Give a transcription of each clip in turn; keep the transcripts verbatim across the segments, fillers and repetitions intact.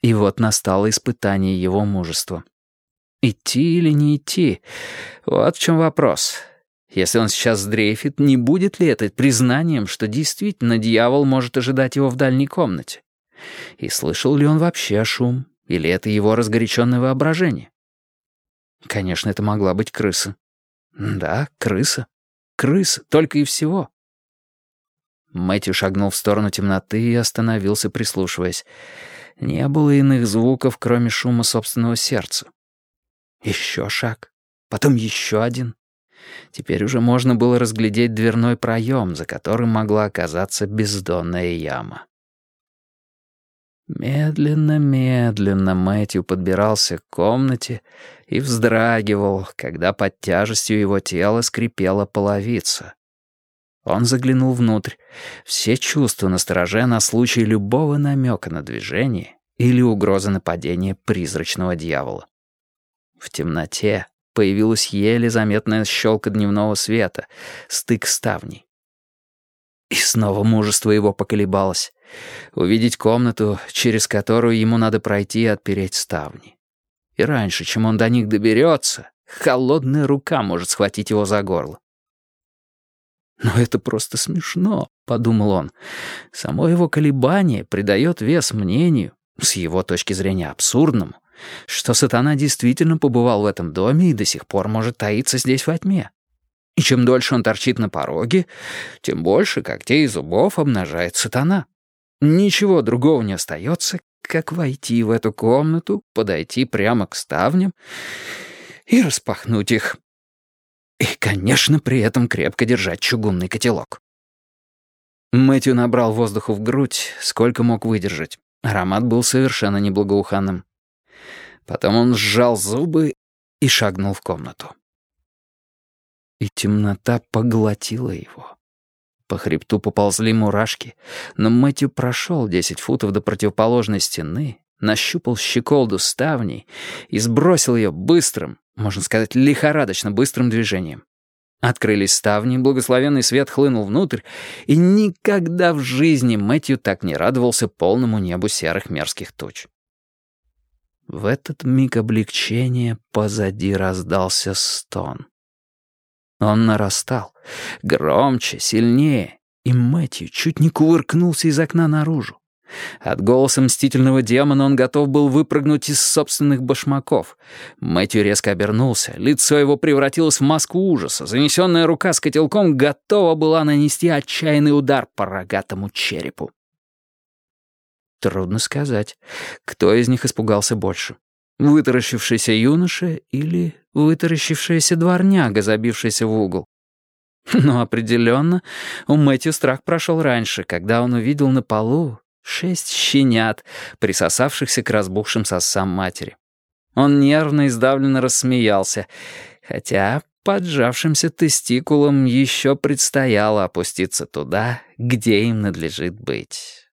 И вот настало испытание его мужества. Идти или не идти? Вот в чем вопрос. Если он сейчас сдрейфит, не будет ли это признанием, что действительно дьявол может ожидать его в дальней комнате? И слышал ли он вообще шум? Или это его разгоряченное воображение? Конечно, это могла быть крыса. Да, крыса. Крыса, только и всего. Мэтью шагнул в сторону темноты и остановился, прислушиваясь. Не было иных звуков, кроме шума собственного сердца. Еще шаг, потом еще один. Теперь уже можно было разглядеть дверной проем, за которым могла оказаться бездонная яма. Медленно-медленно Мэтью подбирался к комнате и вздрагивал, когда под тяжестью его тела скрипела половица. Он заглянул внутрь, все чувства настороже на случай любого намека на движение или угрозы нападения призрачного дьявола. В темноте появилась еле заметная щелка дневного света, стык ставней. И снова мужество его поколебалось. Увидеть комнату, через которую ему надо пройти и отпереть ставни. И раньше, чем он до них доберется, холодная рука может схватить его за горло. «Но это просто смешно», — подумал он. «Само его колебание придает вес мнению, с его точки зрения абсурдному, что сатана действительно побывал в этом доме и до сих пор может таиться здесь во тьме. И чем дольше он торчит на пороге, тем больше когтей и зубов обнажает сатана. Ничего другого не остается, как войти в эту комнату, подойти прямо к ставням и распахнуть их. И, конечно, при этом крепко держать чугунный котелок». Мэтью набрал воздуху в грудь, сколько мог выдержать. Аромат был совершенно неблагоуханным. Потом он сжал зубы и шагнул в комнату. И темнота поглотила его. По хребту поползли мурашки, но Мэтью прошел десять футов до противоположной стены, нащупал щеколду ставней и сбросил ее быстрым, можно сказать, лихорадочно быстрым движением. Открылись ставни, благословенный свет хлынул внутрь, и никогда в жизни Мэтью так не радовался полному небу серых мерзких туч. В этот миг облегчения позади раздался стон. Он нарастал, громче, сильнее, и Мэтью чуть не кувыркнулся из окна наружу. От голоса мстительного демона он готов был выпрыгнуть из собственных башмаков. Мэтью резко обернулся, лицо его превратилось в маску ужаса, занесенная рука с котелком готова была нанести отчаянный удар по рогатому черепу. Трудно сказать, кто из них испугался больше. Вытаращившийся юноша или вытаращившаяся дворняга, забившаяся в угол. Но определенно у Мэтью страх прошел раньше, когда он увидел на полу шесть щенят, присосавшихся к разбухшим сосам матери. Он нервно и сдавленно рассмеялся, хотя поджавшимся тестикулам еще предстояло опуститься туда, где им надлежит быть.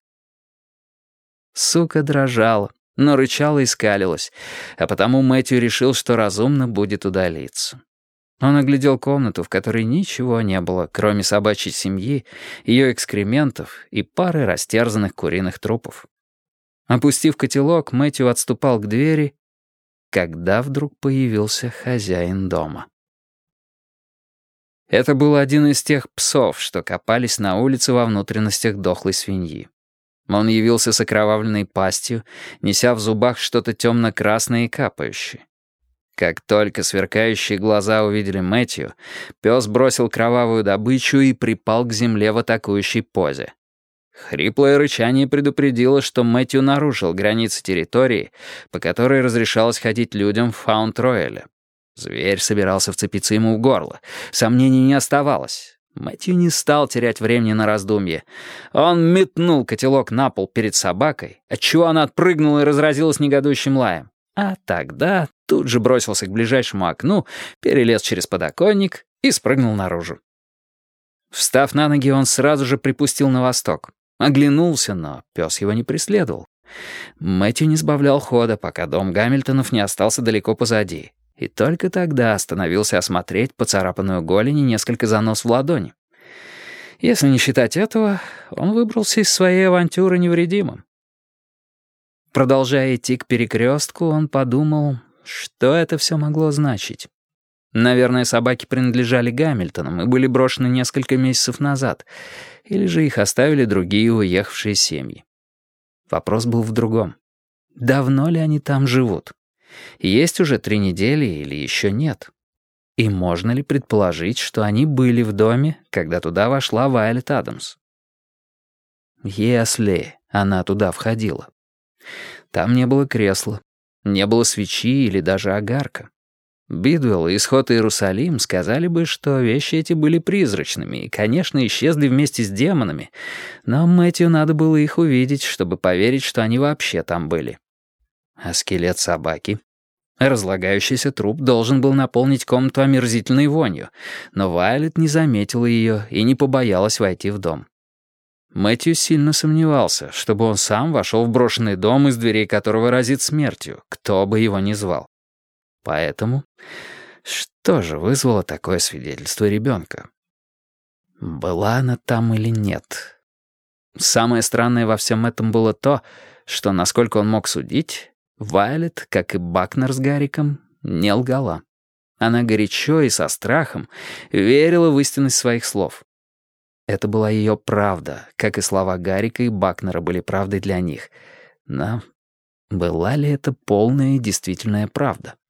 Сука дрожала, но рычала и скалилась, а потому Мэтью решил, что разумно будет удалиться. Он оглядел комнату, в которой ничего не было, кроме собачьей семьи, ее экскрементов и пары растерзанных куриных трупов. Опустив котелок, Мэтью отступал к двери, когда вдруг появился хозяин дома. Это был один из тех псов, что копались на улице во внутренностях дохлой свиньи. Он явился с окровавленной пастью, неся в зубах что-то темно-красное и капающее. Как только сверкающие глаза увидели Мэтью, пес бросил кровавую добычу и припал к земле в атакующей позе. Хриплое рычание предупредило, что Мэтью нарушил границы территории, по которой разрешалось ходить людям в Фаунд-Рояле. Зверь собирался вцепиться ему в горло. Сомнений не оставалось. Мэтью не стал терять времени на раздумье. Он метнул котелок на пол перед собакой, отчего она отпрыгнула и разразилась негодующим лаем. А тогда тут же бросился к ближайшему окну, перелез через подоконник и спрыгнул наружу. Встав на ноги, он сразу же припустил на восток. Оглянулся, но пес его не преследовал. Мэтью не сбавлял хода, пока дом Гамильтонов не остался далеко позади. И только тогда остановился осмотреть поцарапанную голень и несколько занос в ладони. Если не считать этого, он выбрался из своей авантюры невредимым. Продолжая идти к перекрестку, он подумал, что это все могло значить. Наверное, собаки принадлежали Гамильтонам и были брошены несколько месяцев назад, или же их оставили другие уехавшие семьи. Вопрос был в другом. Давно ли они там живут? Есть уже три недели или еще нет? И можно ли предположить, что они были в доме, когда туда вошла Вайолет Адамс? Если она туда входила. Там не было кресла, не было свечи или даже огарка. Бидуэлл и Исход Иерусалим сказали бы, что вещи эти были призрачными и, конечно, исчезли вместе с демонами, но Мэтью надо было их увидеть, чтобы поверить, что они вообще там были. А скелет собаки? Разлагающийся труп должен был наполнить комнату омерзительной вонью, но Вайолет не заметила ее и не побоялась войти в дом. Мэтью сильно сомневался, чтобы он сам вошел в брошенный дом, из дверей которого разит смертью, кто бы его ни звал. Поэтому что же вызвало такое свидетельство ребенка? Была она там или нет? Самое странное во всем этом было то, что, насколько он мог судить, Вайолет, как и Бакнер с Гарриком, не лгала. Она горячо и со страхом верила в истинность своих слов. Это была ее правда, как и слова Гаррика и Бакнера были правдой для них. Но была ли это полная и действительная правда?